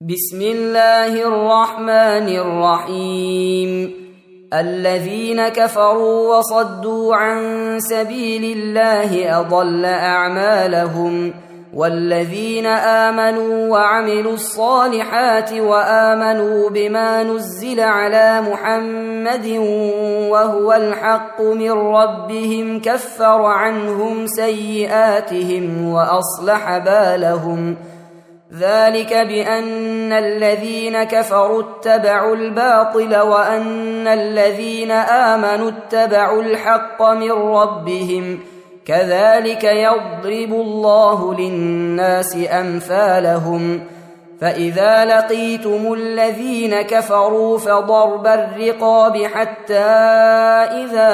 بسم الله الرحمن الرحيم. الذين كفروا وصدوا عن سبيل الله أضل أعمالهم، والذين آمنوا وعملوا الصالحات وآمنوا بما نزل على محمد وهو الحق من ربهم كفر عنهم سيئاتهم وأصلح بالهم. ذلك بأن الذين كفروا اتبعوا الباطل وأن الذين آمنوا اتبعوا الحق من ربهم، كذلك يضرب الله للناس أمثالهم. فإذا لقيتم الذين كفروا فضرب الرقاب حتى إذا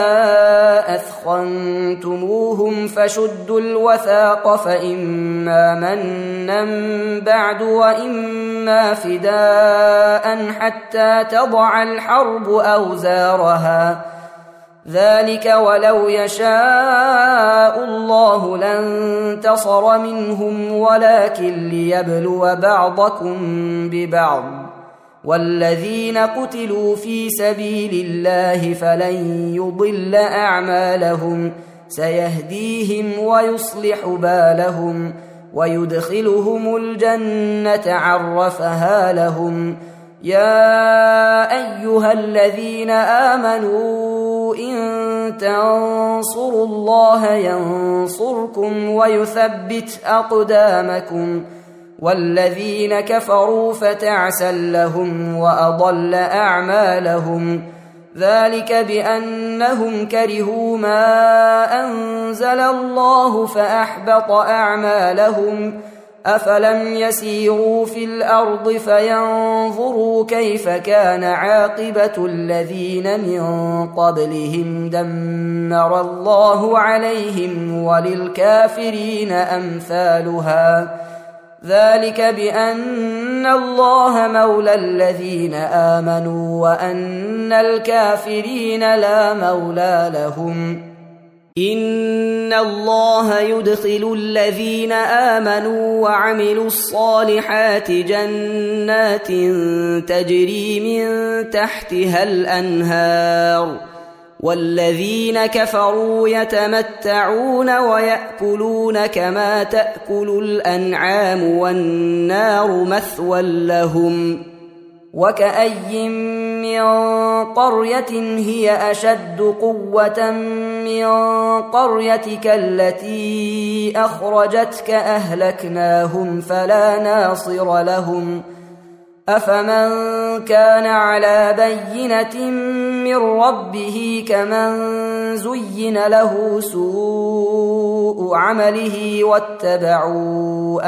أثخنتموهم فشدوا الوثاق، فإما منا بعد وإما فداء حتى تضع الحرب أوزارها. ذلك ولو يشاء الله لانتصر منهم ولكن ليبلو بعضكم ببعض. والذين قتلوا في سبيل الله فلن يضل أعمالهم، سيهديهم ويصلح بالهم ويدخلهم الجنة عرفها لهم. يا أيها الذين آمنوا إن تنصروا الله ينصركم ويثبت أقدامكم. والذين كفروا فتعسا لهم وأضل أعمالهم. ذلك بأنهم كرهوا ما أنزل الله فأحبط أعمالهم. أفلم يسيروا في الأرض فينظروا كيف كان عاقبة الذين من قبلهم، دمر الله عليهم وللكافرين أمثالها. ذلك بأن الله مولى الذين آمنوا وأن الكافرين لا مولى لهم. إن الله يدخل الذين آمنوا وعملوا الصالحات جنات تجري من تحتها الأنهار، والذين كفروا يتمتعون ويأكلون كما تأكل الأنعام والنار مثوى لهم. وكأي من قرية هي أشد قوة من قريتك التي أخرجتك أهلكناهم فلا ناصر لهم. أفمن كان على بينة من ربه كمن زين له سوء عمله واتبعوا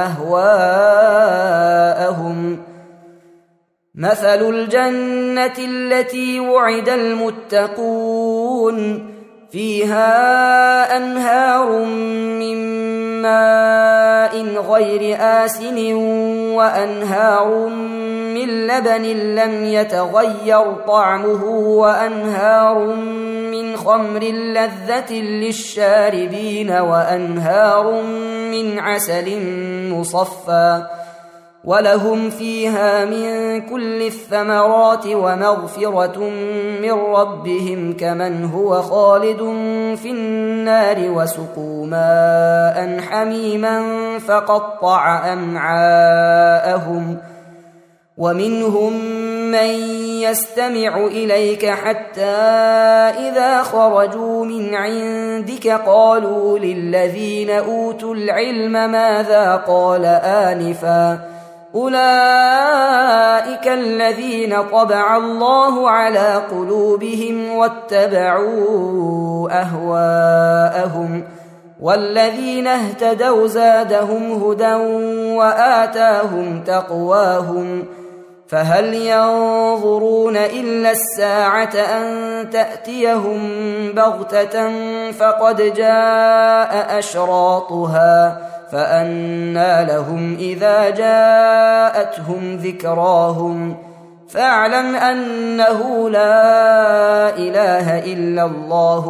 أهواءهم. مثل الجنة التي وعد المتقون فيها أنهار من ماء غير آسن وأنهار من لبن لم يتغير طعمه وأنهار من خمر لذة للشاربين وأنهار من عسل مصفى، ولهم فيها من كل الثمرات ومغفرة من ربهم كمن هو خالد في النار وسقوا ماء حميما فقطع أمعاءهم. ومنهم من يستمع إليك حتى إذا خرجوا من عندك قالوا للذين أوتوا العلم ماذا قال آنفا، أولئك الذين طبع الله على قلوبهم واتبعوا أهواءهم. والذين اهتدوا زادهم هدى وآتاهم تقواهم. فهل ينظرون إلا الساعة أن تأتيهم بغتة فقد جاء أشراطها، فأنى لهم إذا جاءتهم ذكراهم. فاعلم أنه لا إله إلا الله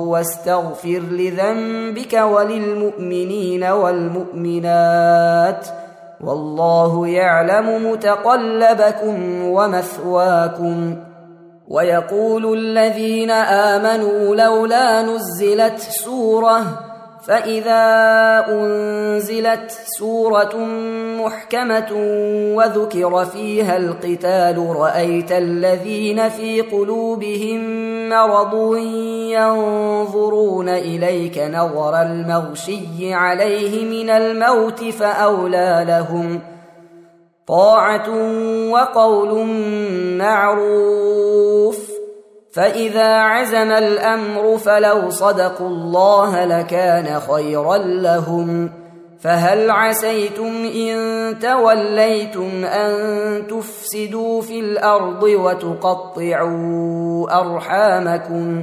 واستغفر لذنبك وللمؤمنين والمؤمنات والله يعلم متقلبكم ومثواكم. ويقول الذين آمنوا لولا نزلت سورة، فإذا أنزلت سورة محكمة وذكر فيها القتال رأيت الذين في قلوبهم مرض ينظرون إليك نظر المغشي عليه من الموت فأولى لهم طاعة وقول معروف. فإذا عزم الأمر فلو صدقوا الله لكان خيرا لهم. فهل عسيتم إن توليتم أن تفسدوا في الأرض وتقطعوا أرحامكم؟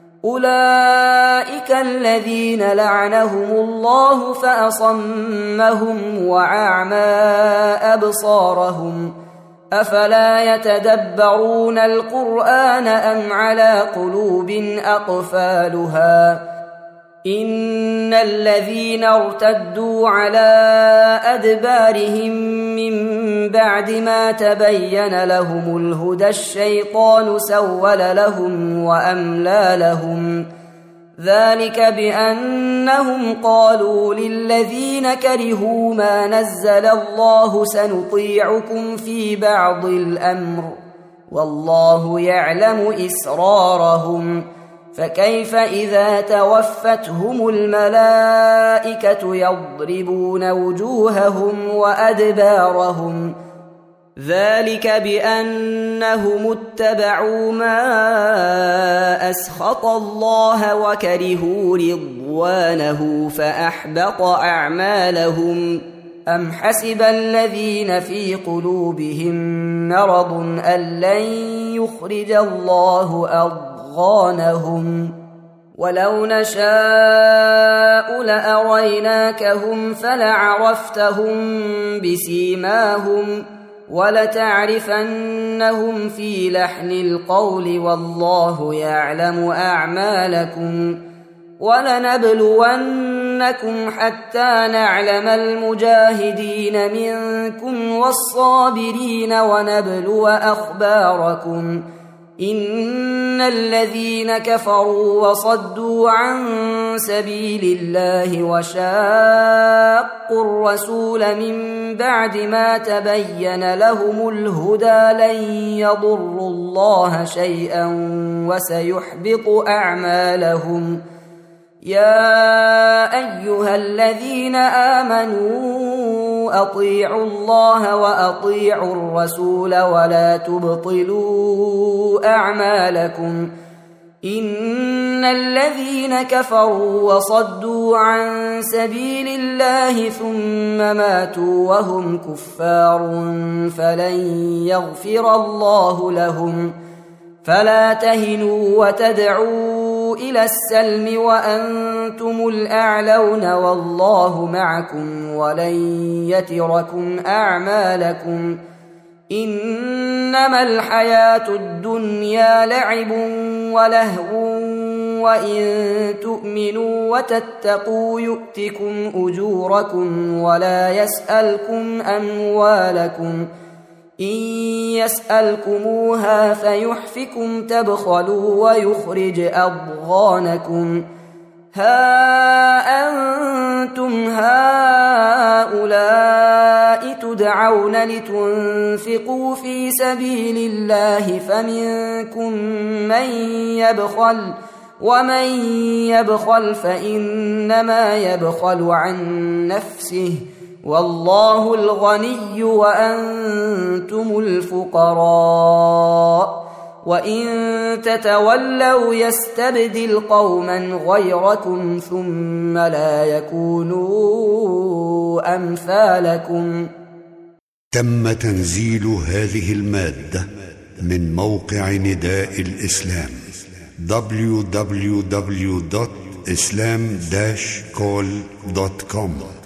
أولئك الذين لعنهم الله فأصمهم وأعمى أبصارهم. أفلا يتدبرون القرآن أم على قلوب أقفالها؟ إن الذين ارتدوا على أدبارهم من بعد ما تبين لهم الهدى الشيطان سول لهم وأملى لهم. ذلك بأنهم قالوا للذين كرهوا ما نزل الله سنطيعكم في بعض الأمر والله يعلم إسرارهم. فكيف إذا توفتهم الملائكة يضربون وجوههم وأدبارهم؟ ذلك بأنهم اتبعوا ما أسخط الله وكرهوا رضوانه فأحبط أعمالهم. أم حسب الذين في قلوبهم مرض أن لن يخرج الله أضغانهم؟ ولو نشاء لأريناكهم فلعرفتهم بسيماهم ولتعرفنهم في لحن القول والله يعلم أعمالكم. ولنبلونكم حتى نعلم المجاهدين منكم والصابرين ونبلو أخباركم. إن الذين كفروا وصدوا عن سبيل الله وشاقوا الرسول من بعد ما تبين لهم الهدى لن يضروا الله شيئا وسيحبط أعمالهم. يا أيها الذين آمنوا أطيعوا الله وأطيعوا الرسول ولا تبطلوا أعمالكم. إن الذين كفروا وصدوا عن سبيل الله ثم ماتوا وهم كفار فلن يغفر الله لهم. فلا تهنوا وتدعوا إلى السلم وأنتم الأعلون والله معكم ولن يتركم أعمالكم. إنما الحياة الدنيا لعب ولهو وإن تؤمنوا وتتقوا يؤتكم أجوركم ولا يسألكم أموالكم. إن يسألكموها فيحفكم تبخلوا ويخرج أضغانكم. ها أنتم هؤلاء تدعون لتنفقوا في سبيل الله فمنكم من يبخل ومن يبخل فإنما يبخل عن نفسه والله الغني وأنتم الفقراء. وإن تتولوا يستبدل قوما غيركم ثم لا يكونوا أمثالكم. تم تنزيل هذه المادة من موقع نداء الإسلام www.islam-call.com